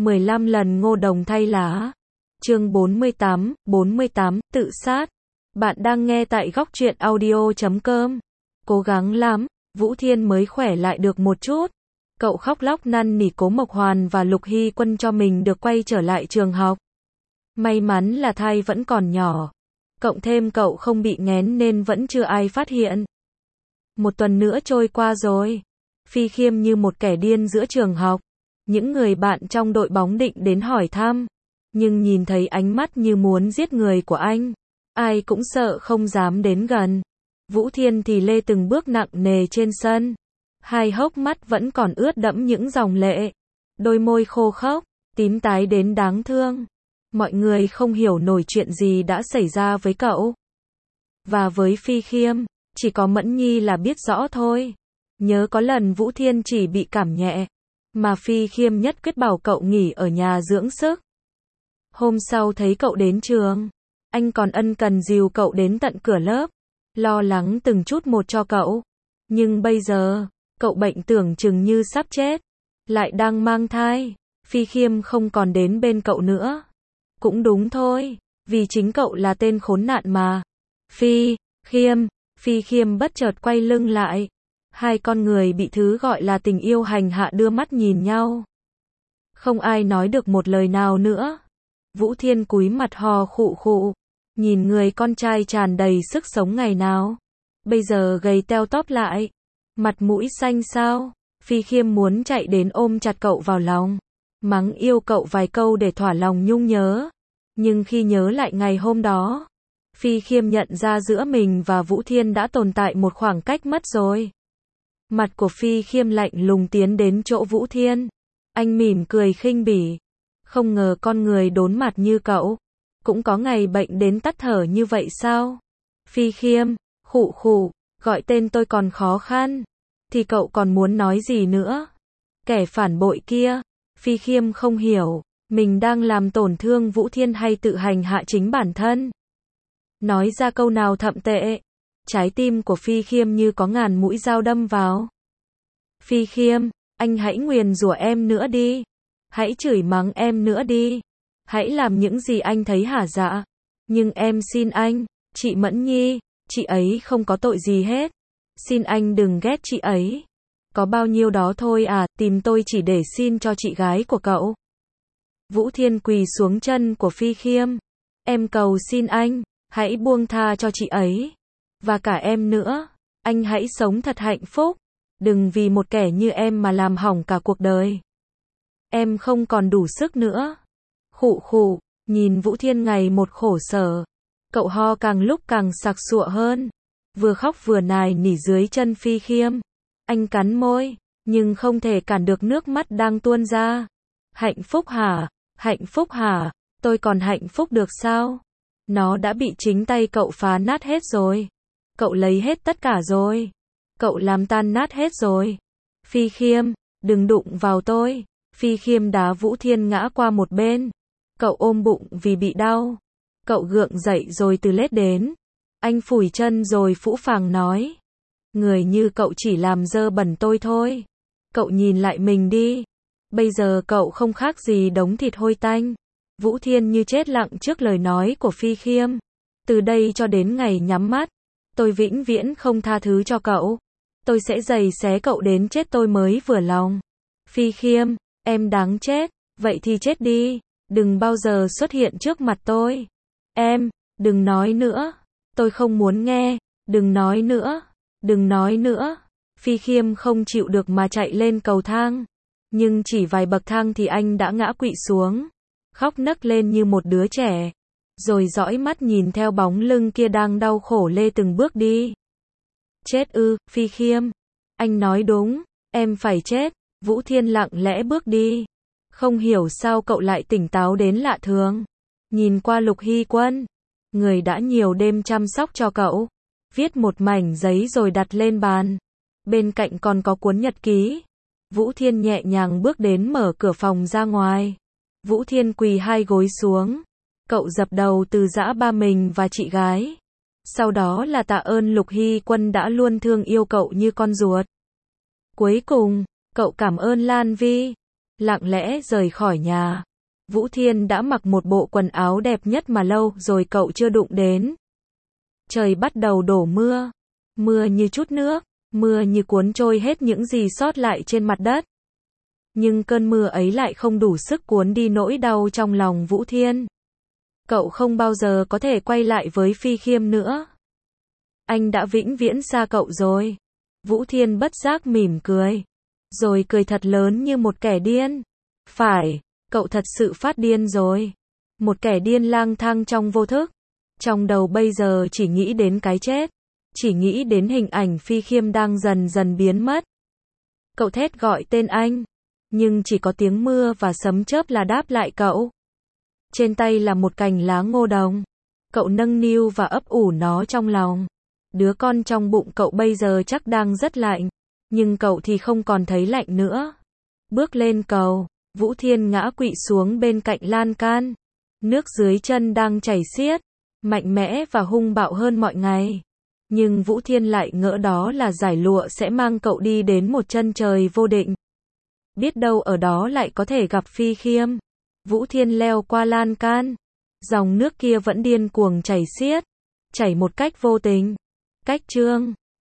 15 lần Ngô Đồng thay lá. Chương 48, tự sát. Bạn đang nghe tại góc truyện audio.com. Cố gắng lắm, Vũ Thiên mới khỏe lại được một chút. Cậu khóc lóc năn nỉ Cố Mộc Hoàn và Lục Hy Quân cho mình được quay trở lại trường học. May mắn là thai vẫn còn nhỏ. Cộng thêm cậu không bị nghén nên vẫn chưa ai phát hiện. Một tuần nữa trôi qua rồi. Phi Khiêm như một kẻ điên giữa trường học. Những người bạn trong đội bóng định đến hỏi thăm. Nhưng nhìn thấy ánh mắt như muốn giết người của anh. Ai cũng sợ không dám đến gần. Vũ Thiên thì lê từng bước nặng nề trên sân. Hai hốc mắt vẫn còn ướt đẫm những dòng lệ. Đôi môi khô khốc, tím tái đến đáng thương. Mọi người không hiểu nổi chuyện gì đã xảy ra với cậu. Và với Phi Khiêm, chỉ có Mẫn Nhi là biết rõ thôi. Nhớ có lần Vũ Thiên chỉ bị cảm nhẹ, mà Phi Khiêm nhất quyết bảo cậu nghỉ ở nhà dưỡng sức. Hôm sau thấy cậu đến trường, anh còn ân cần dìu cậu đến tận cửa lớp, lo lắng từng chút một cho cậu. Nhưng bây giờ, cậu bệnh tưởng chừng như sắp chết, lại đang mang thai, Phi Khiêm không còn đến bên cậu nữa. Cũng đúng thôi, vì chính cậu là tên khốn nạn mà. Phi Khiêm bất chợt quay lưng lại. Hai con người bị thứ gọi là tình yêu hành hạ đưa mắt nhìn nhau. Không ai nói được một lời nào nữa. Vũ Thiên cúi mặt hò khụ khụ, nhìn người con trai tràn đầy sức sống ngày nào. Bây giờ gầy teo tóp lại, mặt mũi xanh xao. Phi Khiêm muốn chạy đến ôm chặt cậu vào lòng, mắng yêu cậu vài câu để thỏa lòng nhung nhớ. Nhưng khi nhớ lại ngày hôm đó, Phi Khiêm nhận ra giữa mình và Vũ Thiên đã tồn tại một khoảng cách mất rồi. Mặt của Phi Khiêm lạnh lùng tiến đến chỗ Vũ Thiên. Anh mỉm cười khinh bỉ. Không ngờ con người đốn mặt như cậu cũng có ngày bệnh đến tắt thở như vậy sao? Phi Khiêm, khụ khụ, gọi tên tôi còn khó khăn, thì cậu còn muốn nói gì nữa? Kẻ phản bội kia. Phi Khiêm không hiểu, mình đang làm tổn thương Vũ Thiên hay tự hành hạ chính bản thân. Nói ra câu nào thậm tệ, trái tim của Phi Khiêm như có ngàn mũi dao đâm vào. Phi Khiêm, anh hãy nguyền rủa em nữa đi. Hãy chửi mắng em nữa đi. Hãy làm những gì anh thấy hả dạ. Nhưng em xin anh, chị Mẫn Nhi, chị ấy không có tội gì hết. Xin anh đừng ghét chị ấy. Có bao nhiêu đó thôi à, tìm tôi chỉ để xin cho chị gái của cậu. Vũ Thiên quỳ xuống chân của Phi Khiêm. Em cầu xin anh, hãy buông tha cho chị ấy. Và cả em nữa. Anh hãy sống thật hạnh phúc. Đừng vì một kẻ như em mà làm hỏng cả cuộc đời. Em không còn đủ sức nữa. Khụ khụ, nhìn Vũ Thiên ngày một khổ sở. Cậu ho càng lúc càng sặc sụa hơn. Vừa khóc vừa nài nỉ dưới chân Phi Khiêm. Anh cắn môi, nhưng không thể cản được nước mắt đang tuôn ra. Hạnh phúc hả? Hạnh phúc hả? Tôi còn hạnh phúc được sao? Nó đã bị chính tay cậu phá nát hết rồi. Cậu lấy hết tất cả rồi. Cậu làm tan nát hết rồi. Phi Khiêm, đừng đụng vào tôi. Phi Khiêm đá Vũ Thiên ngã qua một bên. Cậu ôm bụng vì bị đau. Cậu gượng dậy rồi từ lết đến. Anh phủi chân rồi phũ phàng nói. Người như cậu chỉ làm dơ bẩn tôi thôi. Cậu nhìn lại mình đi. Bây giờ cậu không khác gì đống thịt hôi tanh. Vũ Thiên như chết lặng trước lời nói của Phi Khiêm. Từ đây cho đến ngày nhắm mắt, tôi vĩnh viễn không tha thứ cho cậu. Tôi sẽ giày xé cậu đến chết tôi mới vừa lòng. Phi Khiêm, em đáng chết, vậy thì chết đi. Đừng bao giờ xuất hiện trước mặt tôi. Em, đừng nói nữa. Tôi không muốn nghe. Đừng nói nữa. Đừng nói nữa. Phi Khiêm không chịu được mà chạy lên cầu thang. Nhưng chỉ vài bậc thang thì anh đã ngã quỵ xuống. Khóc nấc lên như một đứa trẻ. Rồi dõi mắt nhìn theo bóng lưng kia đang đau khổ lê từng bước đi. Chết ư, Phi Khiêm. Anh nói đúng, em phải chết. Vũ Thiên lặng lẽ bước đi. Không hiểu sao cậu lại tỉnh táo đến lạ thường. Nhìn qua Lục Hy Quân, người đã nhiều đêm chăm sóc cho cậu. Viết một mảnh giấy rồi đặt lên bàn. Bên cạnh còn có cuốn nhật ký. Vũ Thiên nhẹ nhàng bước đến mở cửa phòng ra ngoài. Vũ Thiên quỳ hai gối xuống. Cậu dập đầu từ giã ba mình và chị gái. Sau đó là tạ ơn Lục Hy Quân đã luôn thương yêu cậu như con ruột. Cuối cùng, cậu cảm ơn Lan Vi. lặng lẽ rời khỏi nhà. Vũ Thiên đã mặc một bộ quần áo đẹp nhất mà lâu rồi cậu chưa đụng đến. Trời bắt đầu đổ mưa. Mưa như chút nước, mưa như cuốn trôi hết những gì sót lại trên mặt đất. Nhưng cơn mưa ấy lại không đủ sức cuốn đi nỗi đau trong lòng Vũ Thiên. Cậu không bao giờ có thể quay lại với Phi Khiêm nữa. Anh đã vĩnh viễn xa cậu rồi. Vũ Thiên bất giác mỉm cười. Rồi cười thật lớn như một kẻ điên. Phải, cậu thật sự phát điên rồi. Một kẻ điên lang thang trong vô thức. Trong đầu bây giờ chỉ nghĩ đến cái chết. Chỉ nghĩ đến hình ảnh Phi Khiêm đang dần dần biến mất. Cậu thét gọi tên anh. Nhưng chỉ có tiếng mưa và sấm chớp là đáp lại cậu. Trên tay là một cành lá ngô đồng. Cậu nâng niu và ấp ủ nó trong lòng. Đứa con trong bụng cậu bây giờ chắc đang rất lạnh. Nhưng cậu thì không còn thấy lạnh nữa. Bước lên cầu, Vũ Thiên ngã quỵ xuống bên cạnh lan can. Nước dưới chân đang chảy xiết, mạnh mẽ và hung bạo hơn mọi ngày. Nhưng Vũ Thiên lại ngỡ đó là giải lụa sẽ mang cậu đi đến một chân trời vô định. Biết đâu ở đó lại có thể gặp Phi Khiêm. Vũ Thiên leo qua lan can. Dòng nước kia vẫn điên cuồng chảy xiết. Chảy một cách vô tình. Cách chương